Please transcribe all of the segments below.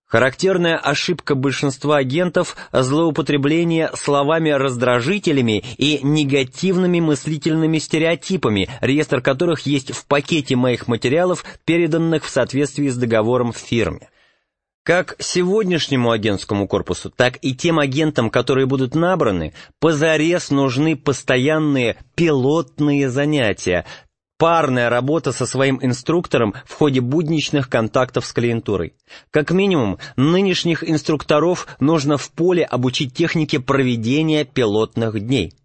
Характерная ошибка большинства агентов – злоупотребление словами-раздражителями и негативными мыслительными стереотипами, реестр которых есть в пакете моих материалов, переданных в соответствии с договором в фирме. Как сегодняшнему агентскому корпусу, так и тем агентам, которые будут набраны, позарез нужны постоянные пилотные занятия, парная работа со своим инструктором в ходе будничных контактов с клиентурой. Как минимум, нынешних инструкторов нужно в поле обучить технике проведения пилотных дней.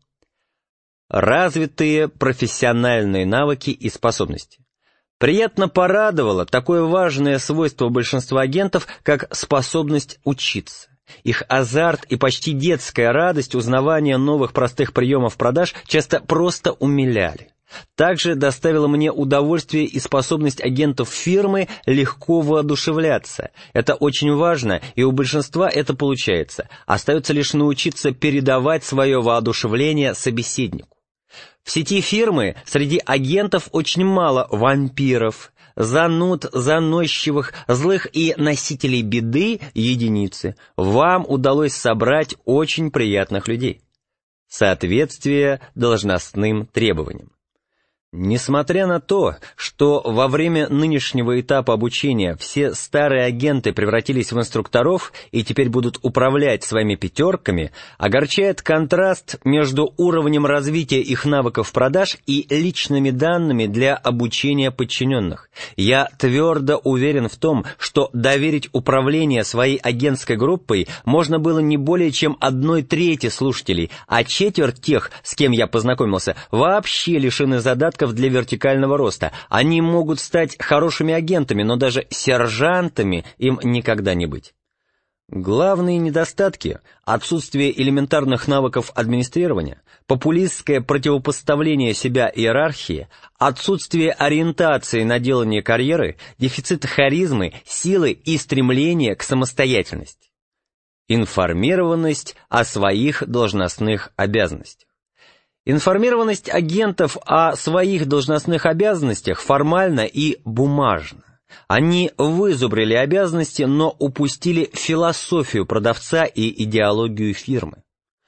Развитые профессиональные навыки и способности. Приятно порадовало такое важное свойство большинства агентов, как способность учиться. Их азарт и почти детская радость узнавания новых простых приемов продаж часто просто умиляли. Также доставило мне удовольствие и способность агентов фирмы легко воодушевляться. Это очень важно, и у большинства это получается. Остается лишь научиться передавать свое воодушевление собеседнику. В сети фирмы среди агентов очень мало вампиров, зануд, заносчивых, злых и носителей беды единицы. Вам удалось собрать очень приятных людей. Соответствие должностным требованиям. Несмотря на то, что во время нынешнего этапа обучения все старые агенты превратились в инструкторов и теперь будут управлять своими пятерками, огорчает контраст между уровнем развития их навыков продаж и личными данными для обучения подчиненных. Я твердо уверен в том, что доверить управление своей агентской группой можно было не более чем 1/3 слушателей, а четверть тех, с кем я познакомился, вообще лишены задатков для вертикального роста. Они могут стать хорошими агентами, но даже сержантами им никогда не быть. Главные недостатки – отсутствие элементарных навыков администрирования, популистское противопоставление себя иерархии, отсутствие ориентации на делание карьеры, дефицит харизмы, силы и стремления к самостоятельности. Информированность о своих должностных обязанностях. Информированность агентов о своих должностных обязанностях формальна и бумажна. Они вызубрили обязанности, но упустили философию продавца и идеологию фирмы.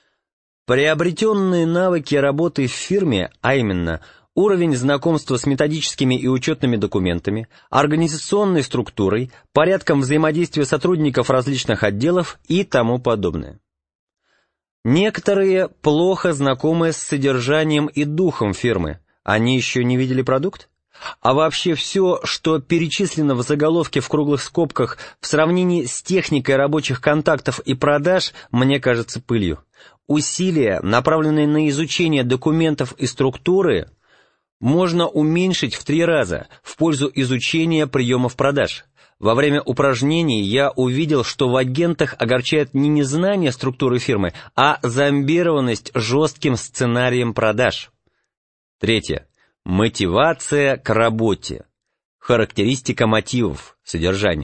Приобретенные навыки работы в фирме, а именно уровень знакомства с методическими и учетными документами, организационной структурой, порядком взаимодействия сотрудников различных отделов и тому подобное. Некоторые плохо знакомы с содержанием и духом фирмы. Они еще не видели продукт? А вообще все, что перечислено в заголовке в круглых скобках, в сравнении с техникой рабочих контактов и продаж, мне кажется пылью. Усилия, направленные на изучение документов и структуры, можно уменьшить в 3 раза в пользу изучения приемов продаж. Во время упражнений я увидел, что в агентах огорчает не незнание структуры фирмы, а зомбированность жестким сценарием продаж. 3. Мотивация к работе. Характеристика мотивов, содержание.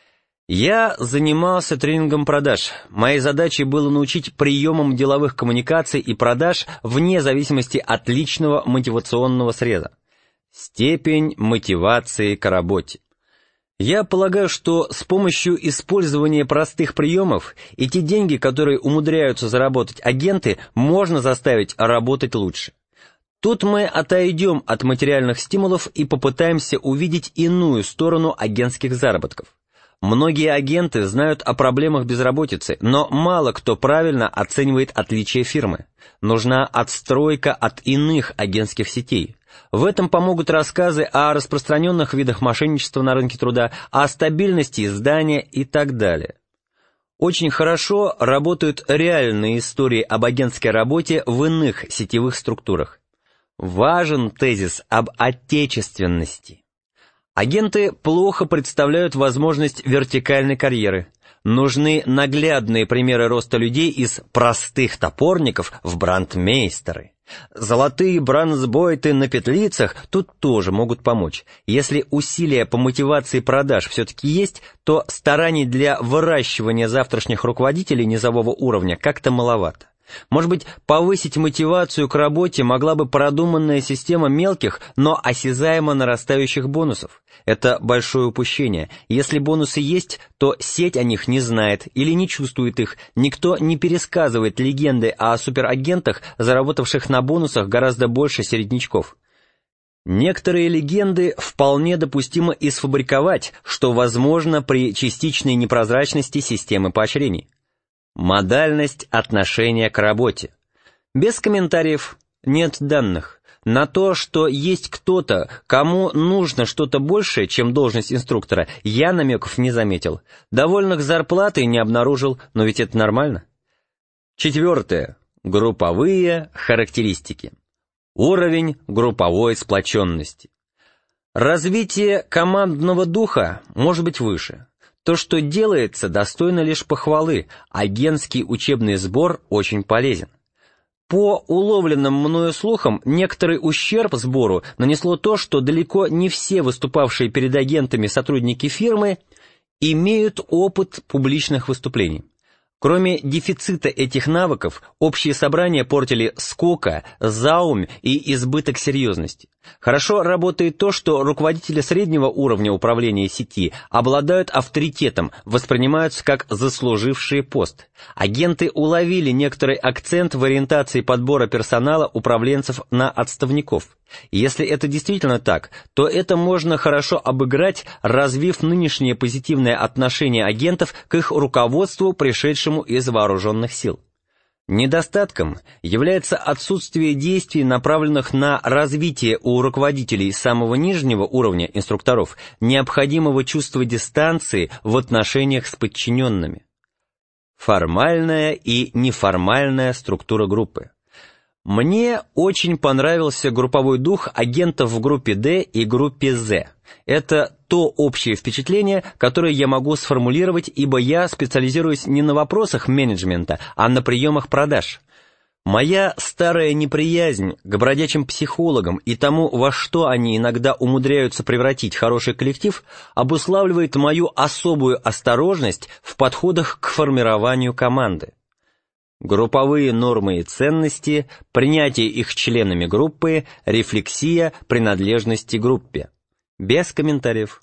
Я занимался тренингом продаж. Моей задачей было научить приемам деловых коммуникаций и продаж вне зависимости от личного мотивационного среза. Степень мотивации к работе. Я полагаю, что с помощью использования простых приемов и те деньги, которые умудряются заработать агенты, можно заставить работать лучше. Тут мы отойдем от материальных стимулов и попытаемся увидеть иную сторону агентских заработков. Многие агенты знают о проблемах безработицы, но мало кто правильно оценивает отличия фирмы. Нужна отстройка от иных агентских сетей. В этом помогут рассказы о распространенных видах мошенничества на рынке труда, о стабильности издания и так далее. Очень хорошо работают реальные истории об агентской работе в иных сетевых структурах. Важен тезис об отечественности. Агенты плохо представляют возможность вертикальной карьеры. Нужны наглядные примеры роста людей из простых топорников в брандмейстеры. Золотые бронзбойты на петлицах тут тоже могут помочь. Если усилия по мотивации продаж все-таки есть, то стараний для выращивания завтрашних руководителей низового уровня как-то маловато. Может быть, повысить мотивацию к работе могла бы продуманная система мелких, но осязаемо нарастающих бонусов. Это большое упущение. Если бонусы есть, то сеть о них не знает или не чувствует их. Никто не пересказывает легенды о суперагентах, заработавших на бонусах гораздо больше середнячков. Некоторые легенды вполне допустимо и сфабриковать, что возможно при частичной непрозрачности системы поощрений. Модальность отношения к работе. Без комментариев, нет данных. На то, что есть кто-то, кому нужно что-то большее, чем должность инструктора, я намеков не заметил. Довольных зарплатой не обнаружил, но ведь это нормально. 4. Групповые характеристики. Уровень групповой сплоченности. Развитие командного духа может быть выше. То, что делается, достойно лишь похвалы. Агентский учебный сбор очень полезен. По уловленным мною слухам, некоторый ущерб сбору нанесло то, что далеко не все выступавшие перед агентами сотрудники фирмы имеют опыт публичных выступлений. Кроме дефицита этих навыков, общие собрания портили скука, заумь и избыток серьезности. Хорошо работает то, что руководители среднего уровня управления сети обладают авторитетом, воспринимаются как заслужившие пост. Агенты уловили некоторый акцент в ориентации подбора персонала управленцев на отставников. Если это действительно так, то это можно хорошо обыграть, развив нынешнее позитивное отношение агентов к их руководству, пришедшему из вооруженных сил. Недостатком является отсутствие действий, направленных на развитие у руководителей самого нижнего уровня инструкторов необходимого чувства дистанции в отношениях с подчиненными. Формальная и неформальная структура группы. Мне очень понравился групповой дух агентов в группе D и группе Z. Это то общее впечатление, которое я могу сформулировать, ибо я специализируюсь не на вопросах менеджмента, а на приемах продаж. Моя старая неприязнь к бродячим психологам и тому, во что они иногда умудряются превратить хороший коллектив, обуславливает мою особую осторожность в подходах к формированию команды. Групповые нормы и ценности, принятие их членами группы, рефлексия принадлежности группе. Без комментариев.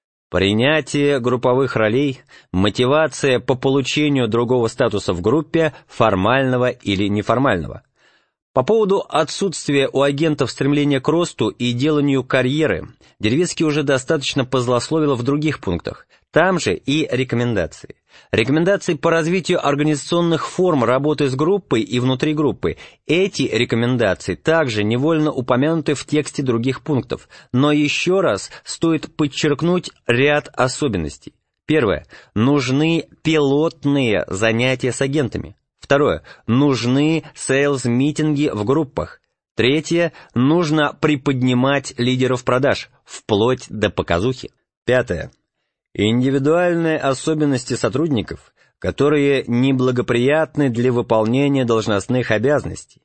Принятие групповых ролей, мотивация по получению другого статуса в группе, формального или неформального. По поводу отсутствия у агентов стремления к росту и деланию карьеры, Деревицкий уже достаточно позлословил в других пунктах. Там же и рекомендации. Рекомендации по развитию организационных форм работы с группой и внутри группы. Эти рекомендации также невольно упомянуты в тексте других пунктов, но еще раз стоит подчеркнуть ряд особенностей. Первое. Нужны пилотные занятия с агентами. Второе. Нужны сейлс-митинги в группах. Третье. Нужно приподнимать лидеров продаж, вплоть до показухи. Пятое. Индивидуальные особенности сотрудников, которые неблагоприятны для выполнения должностных обязанностей.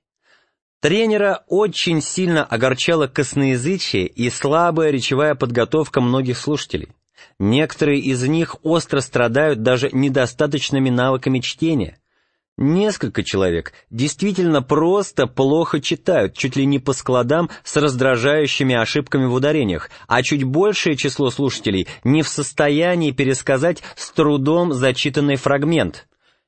Тренера очень сильно огорчало косноязычие и слабая речевая подготовка многих слушателей. Некоторые из них остро страдают даже недостаточными навыками чтения. Несколько человек действительно просто плохо читают, чуть ли не по складам с раздражающими ошибками в ударениях, а чуть большее число слушателей не в состоянии пересказать с трудом зачитанный фрагмент.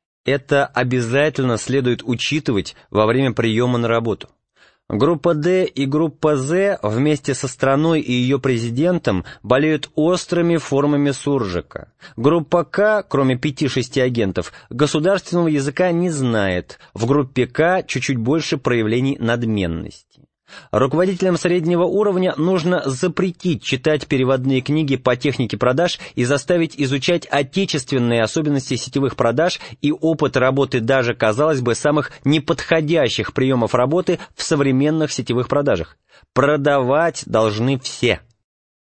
Это обязательно следует учитывать во время приема на работу. Группа D и группа Z вместе со страной и ее президентом болеют острыми формами суржика. Группа К, кроме 5-6 агентов, государственного языка не знает. В группе К чуть-чуть больше проявлений надменности. Руководителям среднего уровня нужно запретить читать переводные книги по технике продаж и заставить изучать отечественные особенности сетевых продаж и опыт работы даже, казалось бы, самых неподходящих приемов работы в современных сетевых продажах. Продавать должны все.